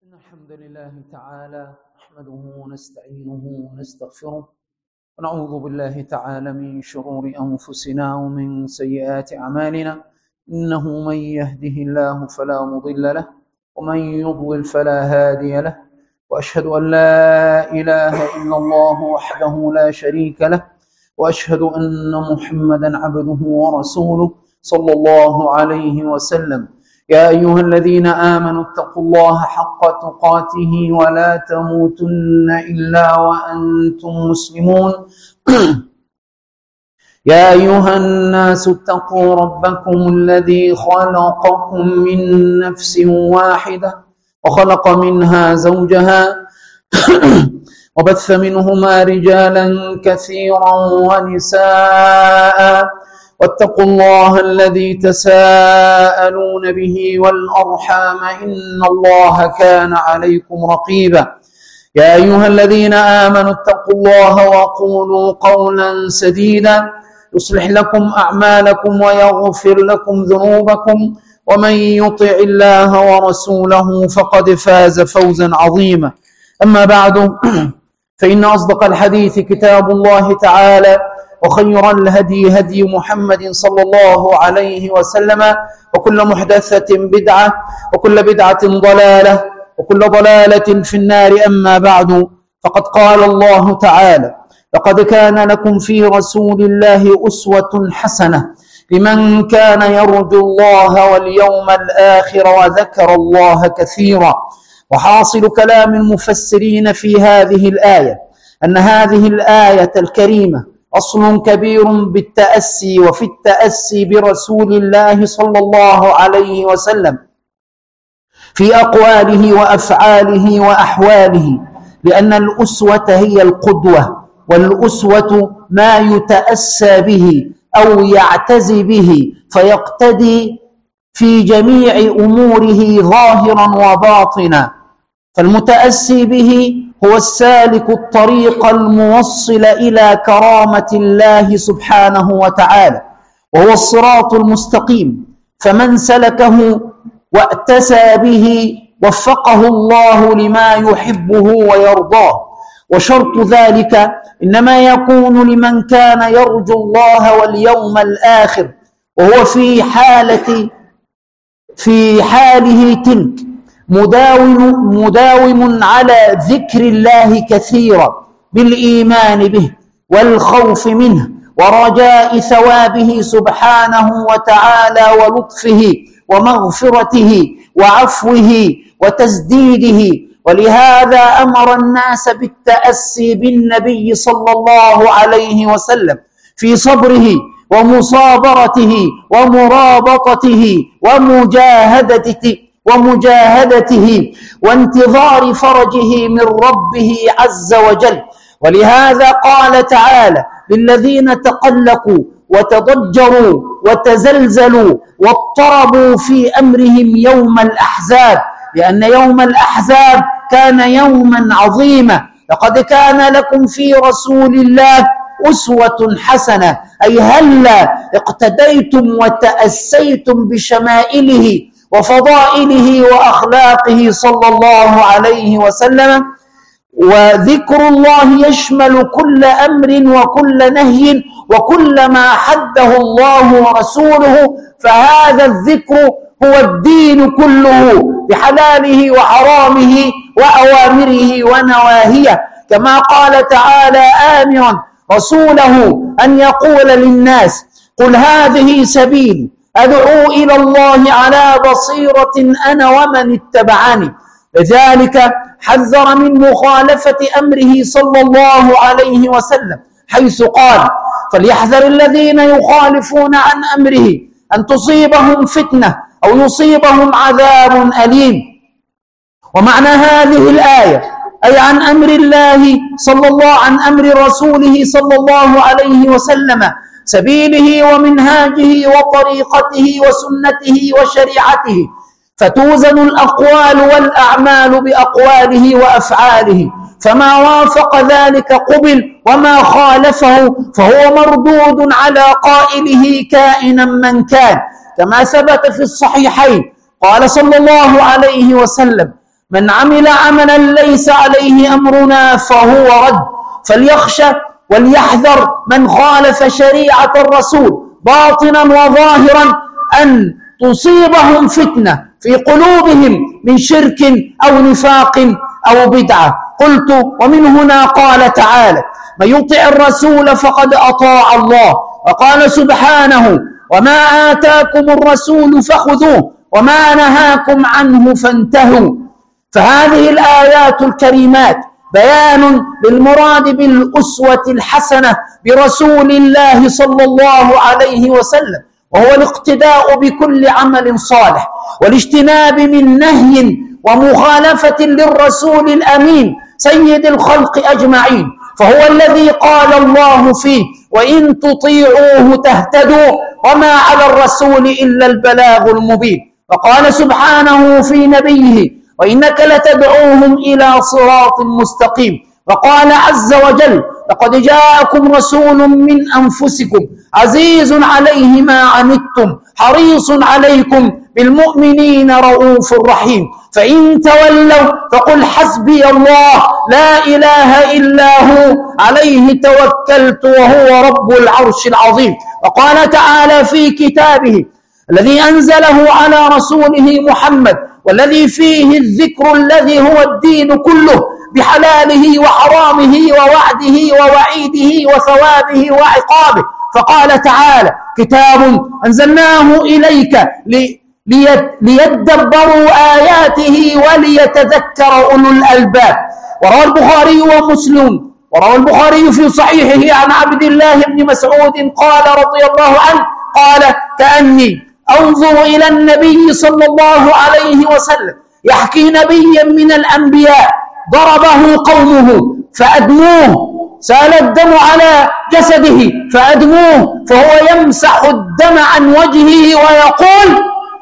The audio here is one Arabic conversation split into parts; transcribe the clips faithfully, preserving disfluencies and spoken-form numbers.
إن الحمد لله تعالى نحمده ونستعينه ونستغفره ونعوذ بالله تعالى من شرور أنفسنا ومن سيئات أعمالنا. إنه من يهده الله فلا مضل له ومن يضلل فلا هادي له، وأشهد أن لا إله إلا الله وحده لا شريك له، وأشهد أن محمدا عبده ورسوله صلى الله عليه وسلم. يا أيها الذين آمنوا اتقوا الله حق تقاته ولا تموتن إلا وأنتم مسلمون. يا أيها الناس اتقوا ربكم الذي خلقكم من نفس واحدة وخلق منها زوجها وبث منهما رجالا كثيرا ونساء، واتقوا الله الذي تساءلون به والأرحام إن الله كان عليكم رقيبا. يا أيها الذين آمنوا اتقوا الله وقولوا قولا سديدا يصلح لكم أعمالكم ويغفر لكم ذنوبكم، ومن يطع الله ورسوله فقد فاز فوزا عظيما. أما بعد، فإن أصدق الحديث كتاب الله تعالى، وخير الهدي هدي محمد صلى الله عليه وسلم، وكل محدثة بدعة وكل بدعة ضلالة وكل ضلالة في النار. أما بعد، فقد قال الله تعالى: لقد كان لكم في رسول الله أسوة حسنة لمن كان يرجو الله واليوم الآخر وذكر الله كثيرا. وحاصل كلام المفسرين في هذه الآية أن هذه الآية الكريمة أصل كبير بالتأسي وفي التأسي برسول الله صلى الله عليه وسلم في أقواله وأفعاله وأحواله، لأن الأسوة هي القدوة، والأسوة ما يتأسى به أو يعتزي به فيقتدي في جميع أموره ظاهرا وباطنا. فالمتأسي به هو السالك الطريق الموصل إلى كرامة الله سبحانه وتعالى، وهو الصراط المستقيم. فمن سلكه واتسى به وفقه الله لما يحبه ويرضاه. وشرط ذلك إنما يكون لمن كان يرجو الله واليوم الآخر، وهو في حالة في حاله تلك مداوم مداوم على ذكر الله كثيرا بالإيمان به والخوف منه ورجاء ثوابه سبحانه وتعالى ولطفه ومغفرته وعفوه وتسديده. ولهذا أمر الناس بالتأسي بالنبي صلى الله عليه وسلم في صبره ومصابرته ومرابطته ومجاهدته ومجاهدته وانتظار فرجه من ربه عز وجل. ولهذا قال تعالى للذين تقلقوا وتضجروا وتزلزلوا واضطربوا في أمرهم يوم الأحزاب، لأن يوم الأحزاب كان يوما عظيما. لقد كان لكم في رسول الله أسوة حسنة، أي هلا اقتديتم وتأسيتم بشمائله وفضائله وأخلاقه صلى الله عليه وسلم. وذكر الله يشمل كل أمر وكل نهي وكل ما حده الله ورسوله، فهذا الذكر هو الدين كله بحلاله وحرامه وأوامره ونواهيه، كما قال تعالى آمرا رسوله أن يقول للناس: قل هذه سبيلي أدعو إلى الله على بصيرة أنا ومن اتبعني. لذلك حذر من مخالفة أمره صلى الله عليه وسلم، حيث قال: فليحذر الذين يخالفون عن أمره أن تصيبهم فتنة أو يصيبهم عذاب أليم. ومعنى هذه الآية أي عن أمر الله صلى الله عن أمر رسوله صلى الله عليه وسلم، سبيله ومنهاجه وطريقته وسنته وشريعته، فتوزن الأقوال والأعمال بأقواله وأفعاله، فما وافق ذلك قبل وما خالفه فهو مردود على قائله كائنا من كان، كما ثبت في الصحيحين قال صلى الله عليه وسلم: من عمل عملا ليس عليه أمرنا فهو رد. فليخشى وليحذر من خالف شريعة الرسول باطنا وظاهرا أن تصيبهم فتنة في قلوبهم من شرك أو نفاق أو بدعة. قلت ومن هنا قال تعالى: من يطع الرسول فقد أطاع الله. وقال سبحانه: وما آتاكم الرسول فخذوه وما نهاكم عنه فانتهوا. فهذه الآيات الكريمات بيان للمراد بالأسوة الحسنة برسول الله صلى الله عليه وسلم، وهو الاقتداء بكل عمل صالح والاجتناب من نهي ومخالفة للرسول الأمين سيد الخلق أجمعين، فهو الذي قال الله فيه: وإن تطيعوه تهتدوا وما على الرسول إلا البلاغ المبين. وقال سبحانه في نبيه: وإنك لتدعوهم إلى صراط مستقيم. وقال عز وجل: لقد جاءكم رسول من أنفسكم عزيز عليه ما عنتم حريص عليكم بالمؤمنين رؤوف رحيم. فإن تولوا فقل حسبي الله لا إله إلا هو عليه توكلت وهو رب العرش العظيم. وقال تعالى في كتابه الذي أنزله على رسوله محمد، والذي فيه الذكر الذي هو الدين كله بحلاله وحرامه ووعده ووعيده وثوابه وعقابه. فقال تعالى: كتاب أنزلناه إليك ليدبروا آياته وليتذكر أولو الألباب. وروى البخاري ومسلم وروى البخاري في صحيحه عن عبد الله بن مسعود قال رضي الله عنه قال: كأني أنظر إلى النبي صلى الله عليه وسلم يحكي نبيا من الأنبياء ضربه قومه فأدموه، سال الدم على جسده فأدموه، فهو يمسح الدم عن وجهه ويقول: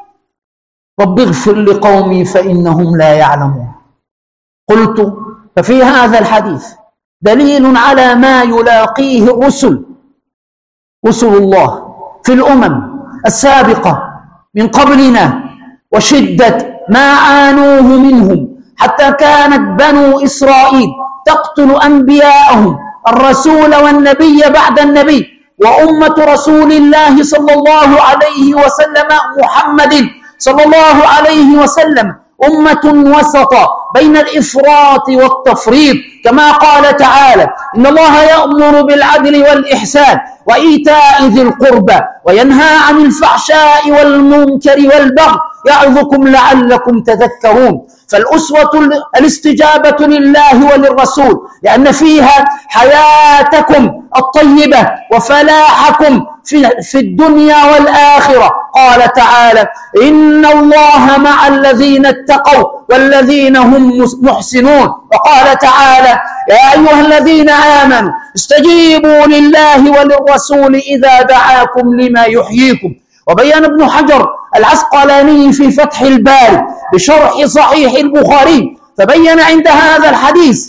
رب اغفر لقومي فإنهم لا يعلمون. قلت: ففي هذا الحديث دليل على ما يلاقيه الرسل رسل الله في الأمم السابقة من قبلنا، وشدة ما عانوه منهم، حتى كانت بنو إسرائيل تقتل أنبياءهم الرسول والنبي بعد النبي، وأمة رسول الله صلى الله عليه وسلم محمد صلى الله عليه وسلم أمة وسطا بين الإفراط والتفريط، كما قال تعالى: إن الله يأمر بالعدل والإحسان وإيتاء ذي القربى وينهى عن الفحشاء والمنكر والبغي يعظكم لعلكم تذكرون. فالأسوة الاستجابة لله وللرسول، لأن فيها حياتكم الطيبة وفلاحكم في الدنيا والآخرة. قال تعالى: إن الله مع الذين اتقوا والذين هم محسنون. وقال تعالى: يا أيها الذين آمنوا استجيبوا لله وللرسول إذا دعاكم لما يحييكم. وبين ابن حجر العسقلاني في فتح الباري بشرح صحيح البخاري، فبين عند هذا الحديث: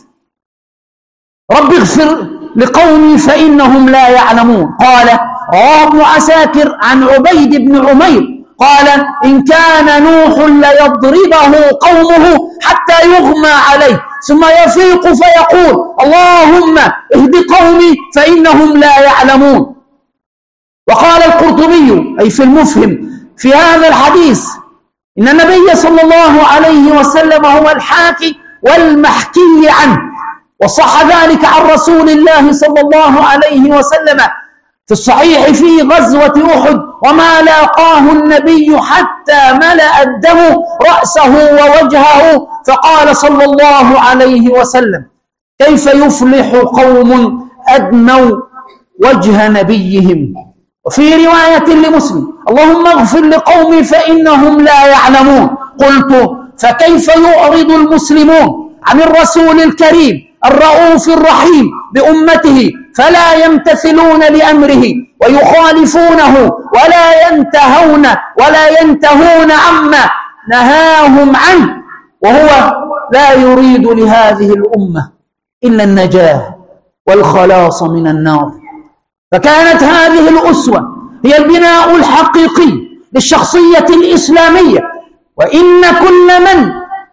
رب اغفر لقومي فإنهم لا يعلمون. قال: رواه ابن عساكر عن عبيد بن عمير قال: إن كان نوح ليضربه قومه حتى يغمى عليه ثم يفيق فيقول: اللهم اهد قومي فإنهم لا يعلمون. وقال القرطبي أي في المفهم في هذا الحديث: إن النبي صلى الله عليه وسلم هو الحاكي والمحكي عنه، وصح ذلك عن رسول الله صلى الله عليه وسلم في الصحيح في غزوة أحد: وما لاقاه النبي حتى ملأ الدم رأسه ووجهه، فقال صلى الله عليه وسلم: كيف يفلح قوم أدموا وجه نبيهم. وفي رواية لمسلم: اللهم اغفر لقومي فإنهم لا يعلمون. قلت: فكيف يعرض المسلمون عن الرسول الكريم الرؤوف الرحيم بأمته فلا يمتثلون لأمره ويخالفونه ولا ينتهون ولا ينتهون عما نهاهم عنه، وهو لا يريد لهذه الأمة إلا النجاة والخلاص من النار. فكانت هذه الأسوة هي البناء الحقيقي للشخصية الإسلامية، وإن كل من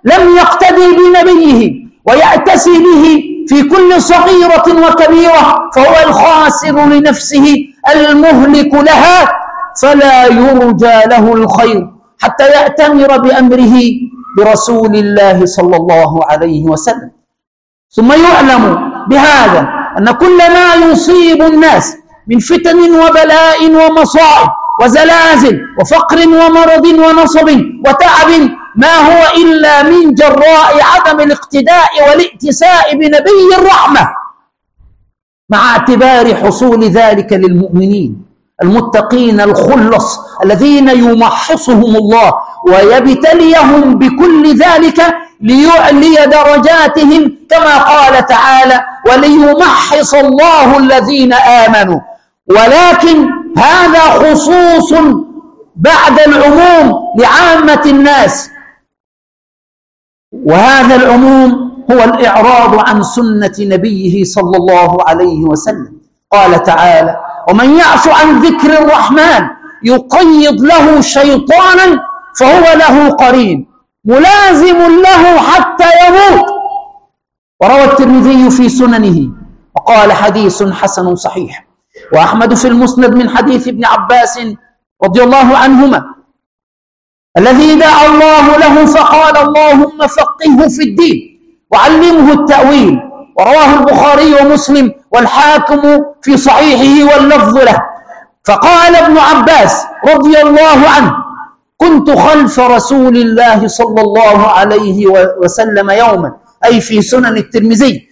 لم يقتدي بنبيه ويأتسي به في كل صغيرة وكبيرة فهو الخاسر لنفسه المهلك لها، فلا يرجى له الخير حتى يأتمر بأمره برسول الله صلى الله عليه وسلم. ثم يعلم بهذا أن كل ما يصيب الناس من فتن وبلاء ومصائب وزلازل وفقر ومرض ونصب وتعب ما هو إلا من جراء عدم الاقتداء والائتساء بنبي الرحمة، مع اعتبار حصول ذلك للمؤمنين المتقين الخلص الذين يمحصهم الله ويبتليهم بكل ذلك ليعلي درجاتهم، كما قال تعالى: وليمحص الله الذين آمنوا. ولكن هذا خصوص بعد العموم لعامة الناس، وهذا العموم هو الإعراض عن سنة نبيه صلى الله عليه وسلم. قال تعالى: ومن يعش عن ذكر الرحمن يقيض له شيطانا فهو له قرين ملازم له حتى يموت. وروى الترمذي في سننه وقال: حديث حسن صحيح. وأحمد في المسند من حديث ابن عباس رضي الله عنهما الذي دعا الله له فقال: اللهم فقهه في الدين وعلمه التأويل. ورواه البخاري ومسلم والحاكم في صحيحه واللفظ له. فقال ابن عباس رضي الله عنه: كنت خلف رسول الله صلى الله عليه وسلم يوما، أي في سنن الترمذي،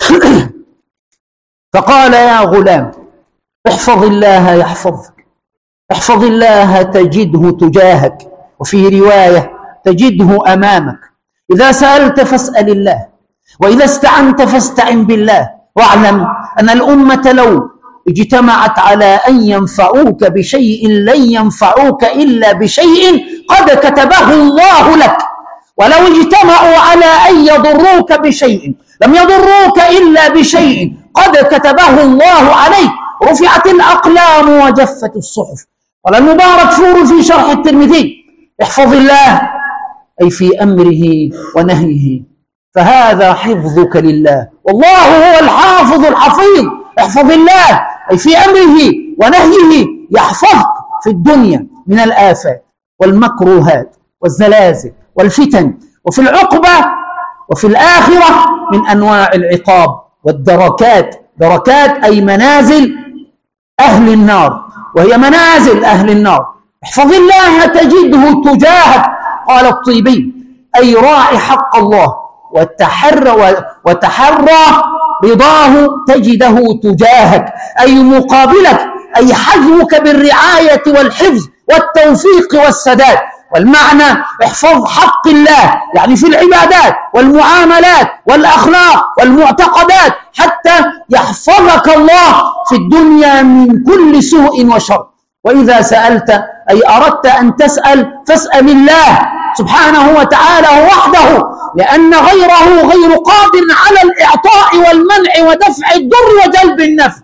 فقال: يا غلام احفظ الله يحفظك، احفظ الله تجده تجاهك، وفي رواية تجده أمامك، إذا سألت فاسأل الله، وإذا استعنت فاستعن بالله، واعلم أن الأمة لو اجتمعت على أن ينفعوك بشيء لن ينفعوك إلا بشيء قد كتبه الله لك، ولو اجتمعوا على أن يضروك بشيء لم يضروك إلا بشيء قد كتبه الله عليك. رفعت الأقلام وجفت الصحف. قال المبارك فور في شرح الترمذي: احفظ الله أي في أمره ونهيه، فهذا حفظك لله، والله هو الحافظ الحفيظ. احفظ الله أي في أمره ونهيه يحفظك في الدنيا من الآفات والمكروهات والزلازل والفتن، وفي العقبة وفي الآخرة من أنواع العقاب والدركات. دركات أي منازل أهل النار، وهي منازل أهل النار. احفظ الله تجده تجاهك. قال الطيبي: أي راعي حق الله وتحرى وتحرى رضاه تجده تجاهك، أي مقابلك، أي حذوك بالرعاية والحفظ والتوفيق والسداد. والمعنى احفظ حق الله يعني في العبادات والمعاملات والأخلاق والمعتقدات حتى يحفظك الله في الدنيا من كل سوء وشر. وإذا سألت أي أردت أن تسأل فاسأل الله سبحانه وتعالى وحده، لأن غيره غير قادر على الإعطاء والمنع ودفع الضر وجلب النفع.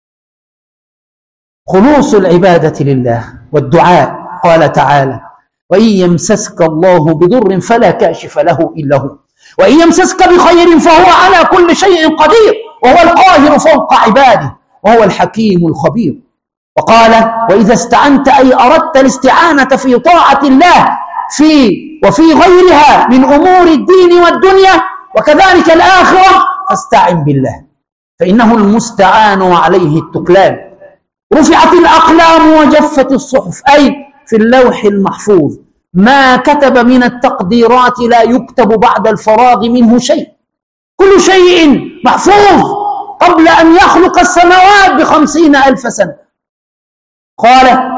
خلوص العبادة لله والدعاء. قال تعالى: وإن يمسسك الله بضر فلا كاشف له إلا هو، وإن يمسسك بخير فهو على كل شيء قدير، وهو القاهر فوق عباده، وهو الحكيم الخبير. وقال: وإذا استعنت أي أردت الاستعانة في طاعة الله في وفي غيرها من أمور الدين والدنيا وكذلك الآخرة فاستعن بالله، فإنه المستعان وعليه التكلان. رفعت الأقلام وجفت الصحف، أي في اللوح المحفوظ ما كتب من التقديرات لا يكتب بعد الفراغ منه شيء، كل شيء محفوظ قبل أن يخلق السماوات بخمسين ألف سنة. قال: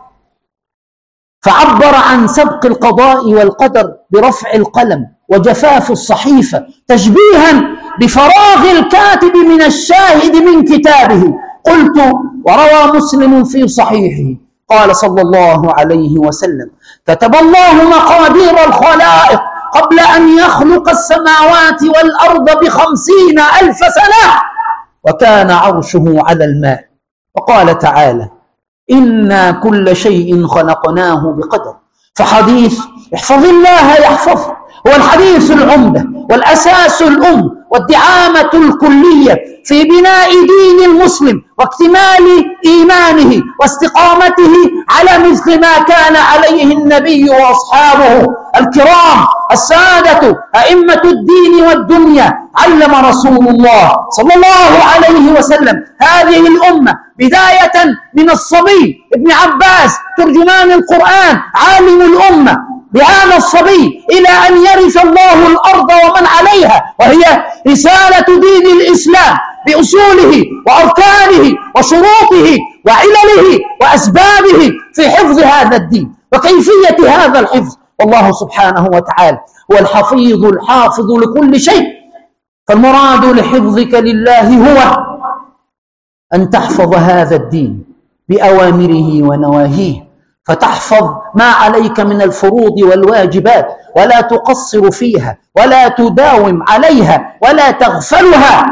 فعبر عن سبق القضاء والقدر برفع القلم وجفاف الصحيفة تشبيها بفراغ الكاتب من الشاهد من كتابه. قلت: وروى مسلم في صحيحه قال صلى الله عليه وسلم: كتب الله مقادير الخلائق قبل أن يخلق السماوات والأرض بخمسين ألف سنة، وكان عرشه على الماء. وقال تعالى: إنا كل شيء خلقناه بقدر. فحديث احفظ الله يحفظك هو الحديث العمدة والأساس الأم والدعامة الكلية في بناء دين المسلم واكتمال إيمانه واستقامته على مثل ما كان عليه النبي وأصحابه الكرام السادة أئمة الدين والدنيا. علم رسول الله صلى الله عليه وسلم هذه الأمة بداية من الصبي ابن عباس ترجمان القرآن عالم الأمة بهذا الصبي إلى أن يرث الله الأرض ومن عليها، وهي رسالة دين الإسلام بأصوله وأركانه وشروطه وعلله وأسبابه في حفظ هذا الدين وكيفية هذا الحفظ. والله سبحانه وتعالى هو الحفيظ الحافظ لكل شيء، فالمراد لحفظك لله هو أن تحفظ هذا الدين بأوامره ونواهيه، فتحفظ ما عليك من الفروض والواجبات ولا تقصر فيها ولا تداوم عليها ولا تغفلها،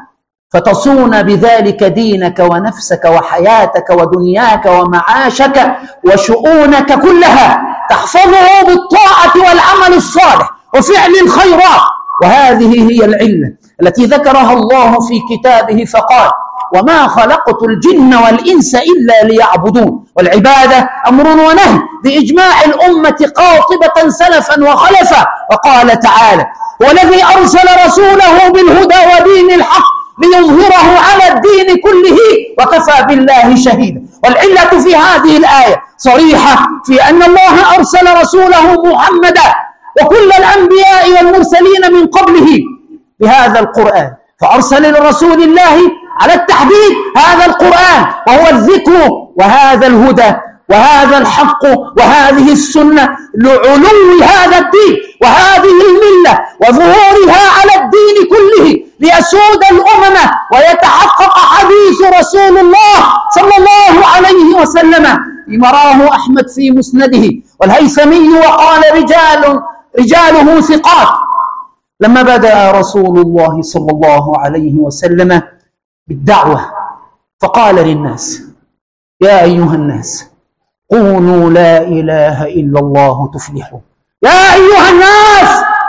فتصون بذلك دينك ونفسك وحياتك ودنياك ومعاشك وشؤونك كلها، تحفظه بالطاعة والعمل الصالح وفعل الخيرات. وهذه هي العلة التي ذكرها الله في كتابه فقال: وما خلقت الجن والإنس إلا ليعبدون. والعبادة أمر ونهي بإجماع الأمة قاطبة سلفا وخلفا. وقال تعالى: هو الذي أرسل رسوله بالهدى ودين الحق ليظهره على الدين كله وكفى بالله شهيدا. والعلة في هذه الآية صريحة في أن الله أرسل رسوله محمدا وكل الأنبياء والمرسلين من قبله بهذا القرآن، فأرسل لرسول الله على التحديد هذا القرآن وهو الذكر وهذا الهدى وهذا الحق وهذه السنة لعلو هذا الدين وهذه الملة وظهورها على الدين كله ليسود الأمم ويتحقق حديث رسول الله صلى الله عليه وسلم فيما رواه أحمد في مسنده والهيثمي وقال رجال رجاله ثقات: لما بدأ رسول الله صلى الله عليه وسلم بالدعوة فقال للناس: يا أيها الناس قولوا لا إله إلا الله تفلحوا. يا أيها الناس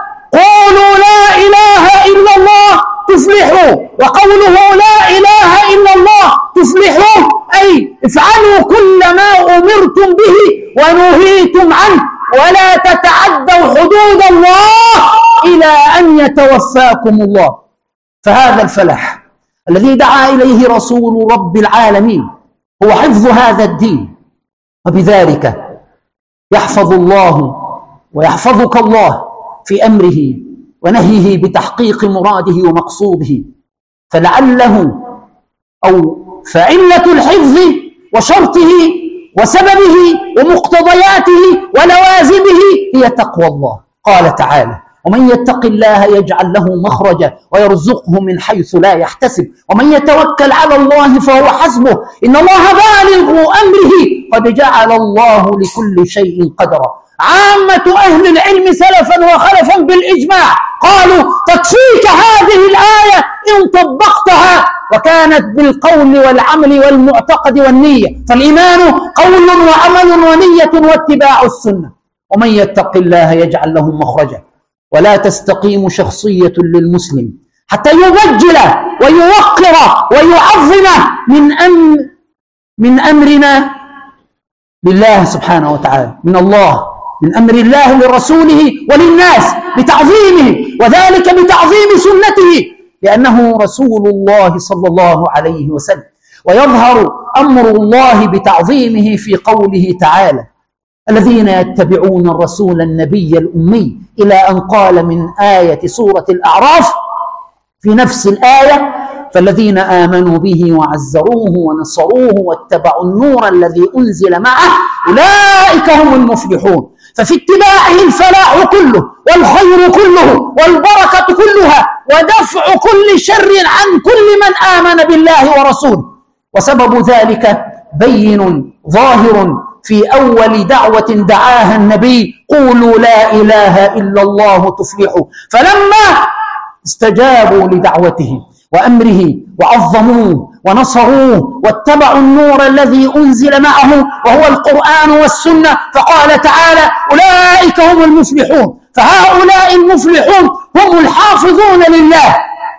قولوا لا إله إلا الله تفلحوا. وقوله لا إله إلا الله تفلحوا أي افعلوا كل ما أمرتم به ونهيتم عنه ولا تتعدوا حدود الله إلى أن يتوفاكم الله. فهذا الفلاح الذي دعا إليه رسول رب العالمين هو حفظ هذا الدين، وبذلك يحفظ الله ويحفظك الله في أمره ونهيه بتحقيق مراده ومقصوده. فلعله أو فعلة الحفظ وشرطه وسببه ومقتضياته ولوازمه هي تقوى الله. قال تعالى: ومن يتق الله يجعل له مخرجا ويرزقه من حيث لا يحتسب ومن يتوكل على الله فهو حسبه إن الله بالغ أمره قد جعل الله لكل شيء قدرا. عامة أهل العلم سلفا وخلفا بالإجماع قالوا تكفيك هذه الآية إن طبقتها، وكانت بالقول والعمل والمعتقد والنية، فالإيمان قول وعمل ونية واتباع السنة. ومن يتق الله يجعل له مخرجا. ولا تستقيم شخصية للمسلم حتى يبجل ويوقر ويعظم من أمر من أمرنا لله سبحانه وتعالى، من الله، من أمر الله لرسوله وللناس بتعظيمه، وذلك بتعظيم سنته لأنه رسول الله صلى الله عليه وسلم. ويظهر أمر الله بتعظيمه في قوله تعالى: الذين يتبعون الرسول النبي الأمي، إلى أن قال من آية سورة الأعراف في نفس الآية: فالذين آمنوا به وعزروه ونصروه واتبعوا النور الذي أنزل معه أولئك هم المفلحون. ففي اتباعه الفلاح كله والخير كله والبركة كلها ودفع كل شر عن كل من آمن بالله ورسوله. وسبب ذلك بين ظاهر في أول دعوة دعاها النبي: قولوا لا إله إلا الله تفلحوا. فلما استجابوا لدعوته وأمره وعظموه ونصروه واتبعوا النور الذي أنزل معه وهو القرآن والسنة، فقال تعالى: أولئك هم المفلحون. فهؤلاء المفلحون هم الحافظون لله.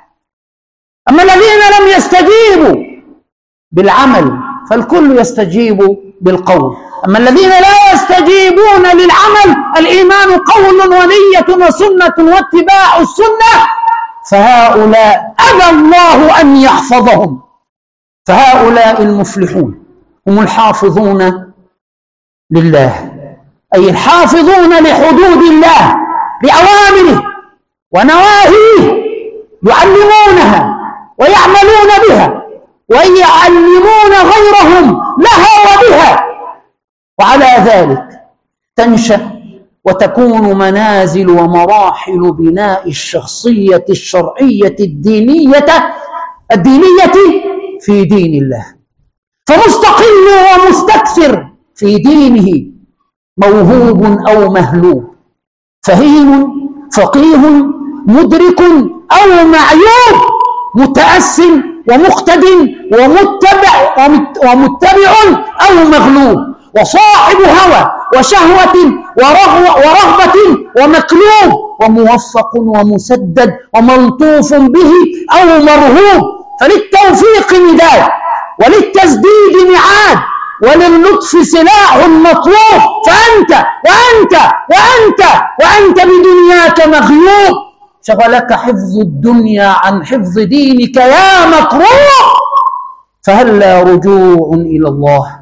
أما الذين لم يستجيبوا بالعمل فالكل يستجيب بالقول. أما الذين لا يستجيبون للعمل، الإيمان قول ونية وسنة واتباع السنة، فهؤلاء أبى الله أن يحفظهم. فهؤلاء المفلحون هم الحافظون لله، أي الحافظون لحدود الله، لأوامره ونواهيه، يعلمونها ويعملون بها ويعلمون غيرهم لها وبها. وعلى ذلك تنشأ وتكون منازل ومراحل بناء الشخصية الشرعية الدينية الدينية في دين الله. فمستقل ومستكثر في دينه، موهوب أو مهلوب، فهيم فقيه مدرك أو معيوب، متأس ومقتد ومتبع ومتبع أو مغلوب، وصاحب هوى وشهوة ورغبة ومقلوب، وموفق ومسدد وملطوف به أو مرهوب. فللتوفيق مداد، وللتسديد ميعاد، ولللطف سلاح مطلوب. فأنت وأنت وأنت وأنت بدنياك مغيوب، شغلك حفظ الدنيا عن حفظ دينك يا مكروه. فهلا رجوع إلى الله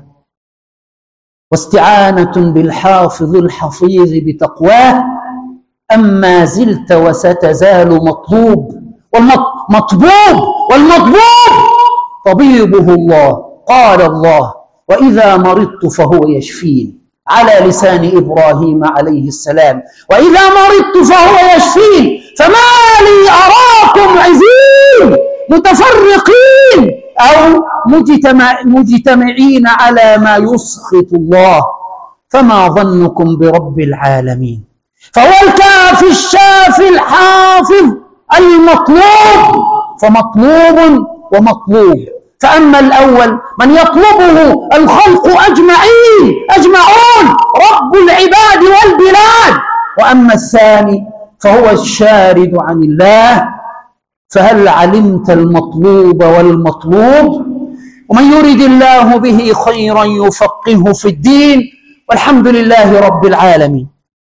واستعانة بالحافظ الحفيظ بتقواه، أما زلت وستزال مطلوب والمطبوب والمطبوب طبيبه الله. قال الله: وإذا مرضت فهو يشفين، على لسان إبراهيم عليه السلام. وإذا مرضت فهو يشفين، فما لي أراكم عزين متفرقين أو مجتمع مجتمعين على ما يسخط الله. فما ظنكم برب العالمين؟ فهو الكافي الشافي الحافظ المطلوب، فمطلوب ومطلوب. فأما الأول من يطلبه الخلق أجمعين أجمعون، رب العباد والبلاد. وأما الثاني فهو الشارد عن الله. فهل علمت المطلوب والمطلوب؟ ومن يرد الله به خيرا يفقهه في الدين. والحمد لله رب العالمين.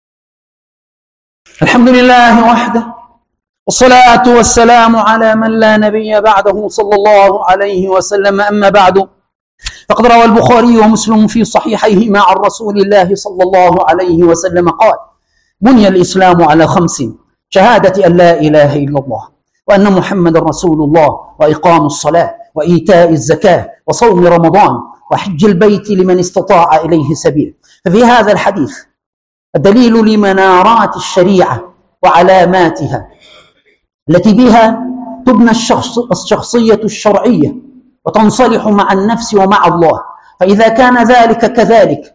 الحمد لله وحده، والصلاة والسلام على من لا نبي بعده صلى الله عليه وسلم. أما بعد، فقد روى البخاري ومسلم في صحيحيهما عن رسول الله صلى الله عليه وسلم قال: بني الإسلام على خمس: شهادة أن لا إله إلا الله، وأن محمد رسول الله، وإقام الصلاة، وإيتاء الزكاة، وصوم رمضان، وحج البيت لمن استطاع إليه سبيل. ففي هذا الحديث الدليل لمنارات الشريعة وعلاماتها التي بها تبنى الشخص الشخصية الشرعية وتنصلح مع النفس ومع الله. فإذا كان ذلك كذلك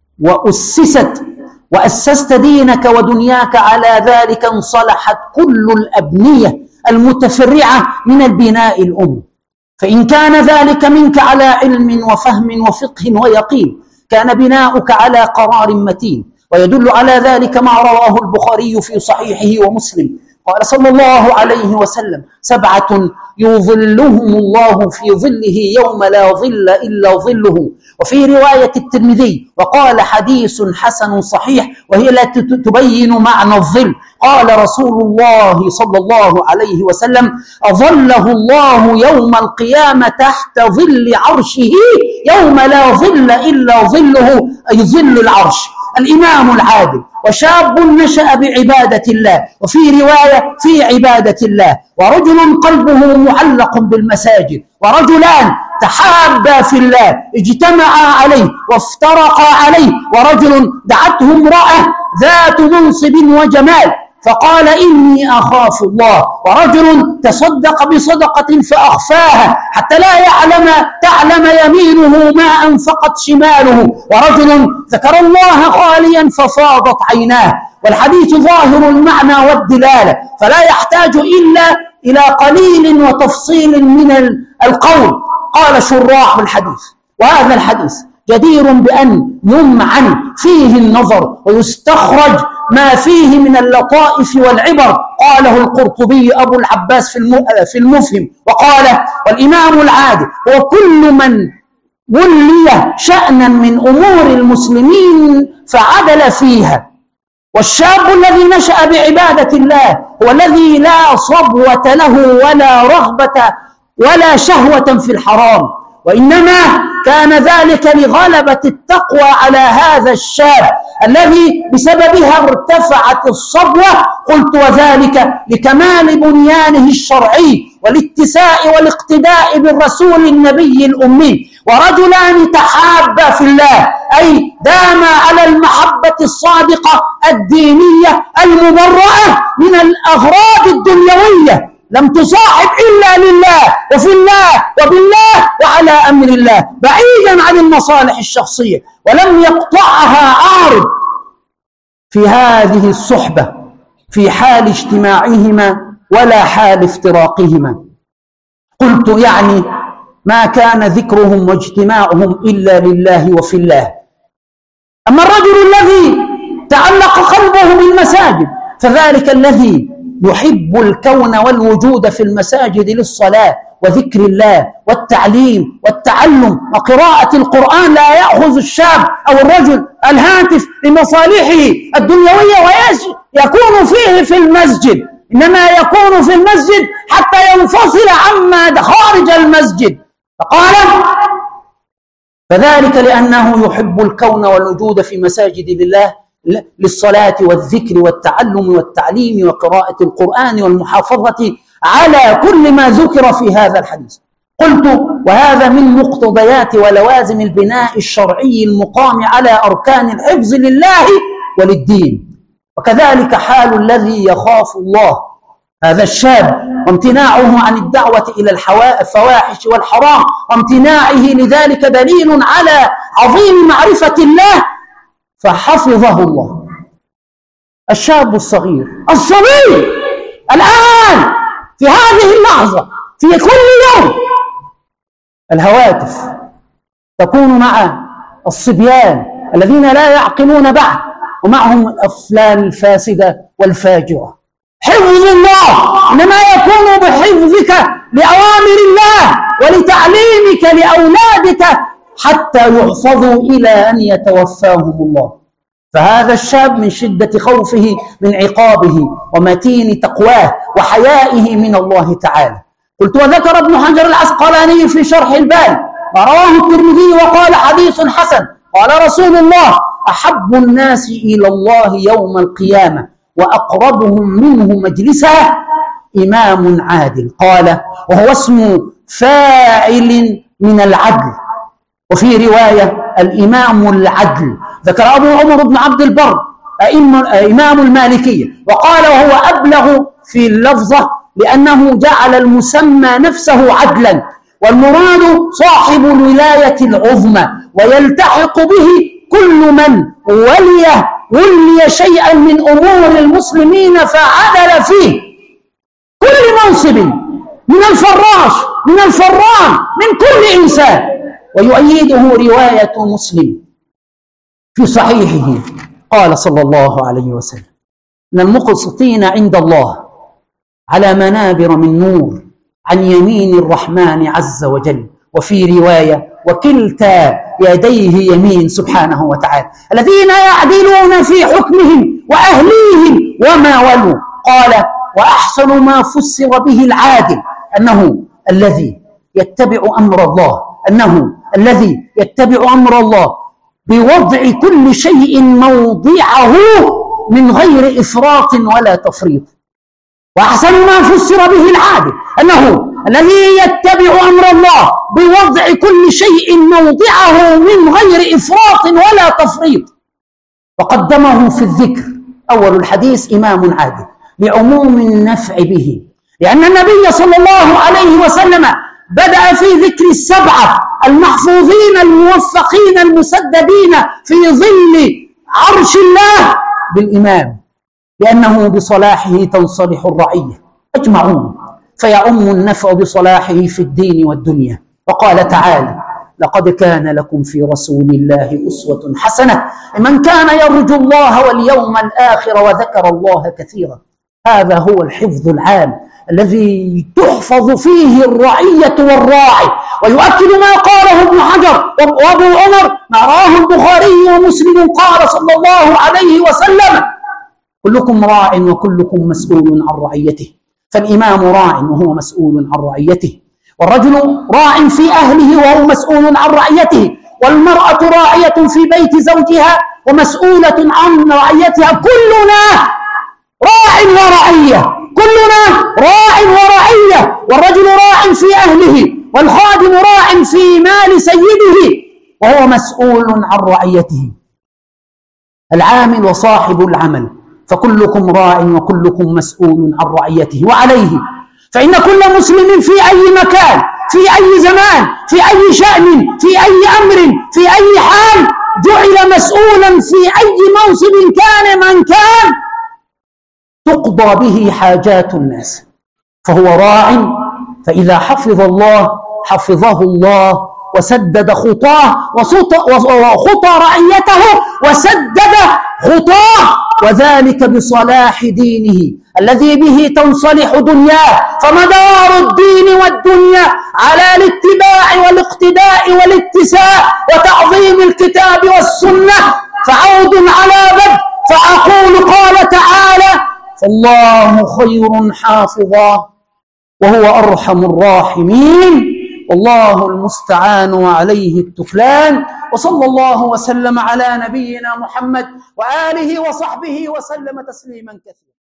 وأسست وأسست دينك ودنياك على ذلك، انصلحت كل الأبنية المتفرعة من البناء الأم. فإن كان ذلك منك على علم وفهم وفقه ويقين، كان بناؤك على قرار متين. ويدل على ذلك ما رواه البخاري في صحيحه ومسلم. قال صلى الله عليه وسلم: سبعة يظلهم الله في ظله يوم لا ظل إلا ظله. وفي رواية الترمذي: وقال حديث حسن صحيح، وهي التي تبين معنى الظل. قال رسول الله صلى الله عليه وسلم: أظله الله يوم القيامة تحت ظل عرشه يوم لا ظل إلا ظله، أي ظل العرش. الإمام العادل، وشاب نشأ بعبادة الله، وفي رواية في عبادة الله، ورجل قلبه معلق بالمساجد، ورجلان تحابا في الله اجتمعا عليه وافترقا عليه، ورجل دعته امرأة ذات منصب وجمال فقال: إني أخاف الله، ورجل تصدق بصدقة فأخفاها حتى لا يعلم تعلم يمينه ما أنفقت شماله، ورجل ذكر الله خاليا ففاضت عيناه. والحديث ظاهر المعنى والدلالة، فلا يحتاج إلا إلى قليل وتفصيل من القول. قال شراح الحديث: وهذا الحديث جدير بأن يمعن فيه النظر ويستخرج ما فيه من اللطائف والعبر. قاله القرطبي أبو العباس في المفهم وقال: والإمام العادل هو كل من ولي شأنا من أمور المسلمين فعدل فيها. والشاب الذي نشأ بعبادة الله هو الذي لا صبوة له ولا رغبة ولا شهوة في الحرام، وإنما كان ذلك لغلبة التقوى على هذا الشاب الذي بسببها ارتفعت الصبوة. قلت: وذلك لكمال بنيانه الشرعي والاتساء والاقتداء بالرسول النبي الأمي. ورجلان تحابا في الله أي داما على المحبة الصادقة الدينية المبرأة من الأغراض الدنيوية، لم تصاحب إلا لله وفي الله وبالله وعلى أمر الله، بعيدا عن المصالح الشخصية، ولم يقطعها عارض في هذه الصحبة في حال اجتماعهما ولا حال افتراقهما. قلت: يعني ما كان ذكرهم واجتماعهم إلا لله وفي الله. أما الرجل الذي تعلق قلبه بالمساجد فذلك الذي يحب الكون والوجود في المساجد للصلاة وذكر الله والتعليم والتعلم وقراءة القرآن. لا يأخذ الشاب أو الرجل الهاتف لمصالحه الدنيوية ويكون فيه في المسجد، إنما يكون في المسجد حتى ينفصل عما خارج المسجد. فقال: فذلك لأنه يحب الكون والوجود في مساجد لله للصلاة والذكر والتعلم والتعليم وقراءة القرآن والمحافظة على كل ما ذكر في هذا الحديث. قلت: وهذا من مقتضيات ولوازم البناء الشرعي المقام على أركان الحفظ لله وللدين. وكذلك حال الذي يخاف الله هذا الشاب، وامتناعه عن الدعوة إلى الفواحش والحرام وامتناعه لذلك دليل على عظيم معرفة الله فحفظه الله. الشاب الصغير الصبي الآن في هذه اللحظة في كل يوم الهواتف تكون مع الصبيان الذين لا يعقلون بعد، ومعهم الأفلام الفاسدة والفاجرة. حفظ الله إنما يكون بحفظك لأوامر الله ولتعليمك لأولادك حتى يحفظوا إلى أن يتوفاهم الله. فهذا الشاب من شدة خوفه من عقابه ومتين تقواه وحيائه من الله تعالى. قلت: وذكر ابن حجر العسقلاني في شرح الباري ورواه الترمذي وقال: حديث حسن. قال رسول الله: أحب الناس إلى الله يوم القيامة وأقربهم منه مجلسا إمام عادل. قال: وهو اسم فاعل من العدل. وفي رواية: الإمام العدل. ذكر أبو عمر بن عبد البر إمام المالكية وقال: وهو أبلغ في اللفظة لأنه جعل المسمى نفسه عدلا، والمراد صاحب الولاية العظمى، ويلتحق به كل من ولي ولي شيئا من أمور المسلمين فعدل فيه، كل منصب من الفراش من الفران من كل إنسان. ويؤيده رواية مسلم في صحيحه قال صلى الله عليه وسلم: إن المقسطين عند الله على منابر من نور عن يمين الرحمن عز وجل. وفي رواية: وكلتا يديه يمين سبحانه وتعالى، الذين يعدلون في حكمهم وأهليهم وما ولوا. قال: وأحسن ما فسر به العادل أنه الذي يتبع أمر الله أنه الذي يتبع أمر الله بوضع كل شيء موضعه من غير إفراط ولا تفريط. وأحسن ما فسر به العادل أنه الذي يتبع أمر الله بوضع كل شيء موضعه من غير إفراط ولا تفريط. وقدمه في الذكر أول الحديث إمام عادل لعموم النفع به، لأن النبي صلى الله عليه وسلم بدأ في ذكر السبعة المحفوظين الموفقين المسددين في ظل عرش الله بالإمام، لأنه بصلاحه تنصلح الرعية أجمعون، فيعم النفع بصلاحه في الدين والدنيا. وقال تعالى: لقد كان لكم في رسول الله أسوة حسنة لمن كان يرجو الله واليوم الآخر وذكر الله كثيرا. هذا هو الحفظ العام الذي تحفظ فيه الرعية والراعي. ويؤكد ما قاله ابن حجر وابو عمر ما رواه البخاري ومسلم قال صلى الله عليه وسلم: كلكم راع وكلكم مسؤول عن رعيته. فالإمام راع وهو مسؤول عن رعيته، والرجل راع في أهله وهو مسؤول عن رعيته، والمرأة راعية في بيت زوجها ومسؤولة عن رعيتها. كلنا راع ورعية، كلنا راع ورعية، والرجل راع في أهله والخادم راع في مال سيده وهو مسؤول عن رعيته. العامل وصاحب العمل، فكلكم راع وكلكم مسؤول عن رعيته. وعليه فإن كل مسلم في أي مكان، في أي زمان، في أي شأن، في أي أمر، في أي حال جعل مسؤولا في أي منصب كان من كان تقضى به حاجات الناس، فهو راع. فإذا حفظ الله حفظه الله وسدد خطاه وخطى رعيته وسدد خطاه، وذلك بصلاح دينه الذي به تنصلح دنياه. فمدار الدين والدنيا على الاتباع والاقتداء والاتساع وتعظيم الكتاب والسنة، فعود على بدء. فأقول قال تعالى: فالله خير حافظا وهو أرحم الراحمين، والله المستعان وعليه التكلان. وصلى الله وسلم على نبينا محمد وآله وصحبه وسلم تسليما كثيرا.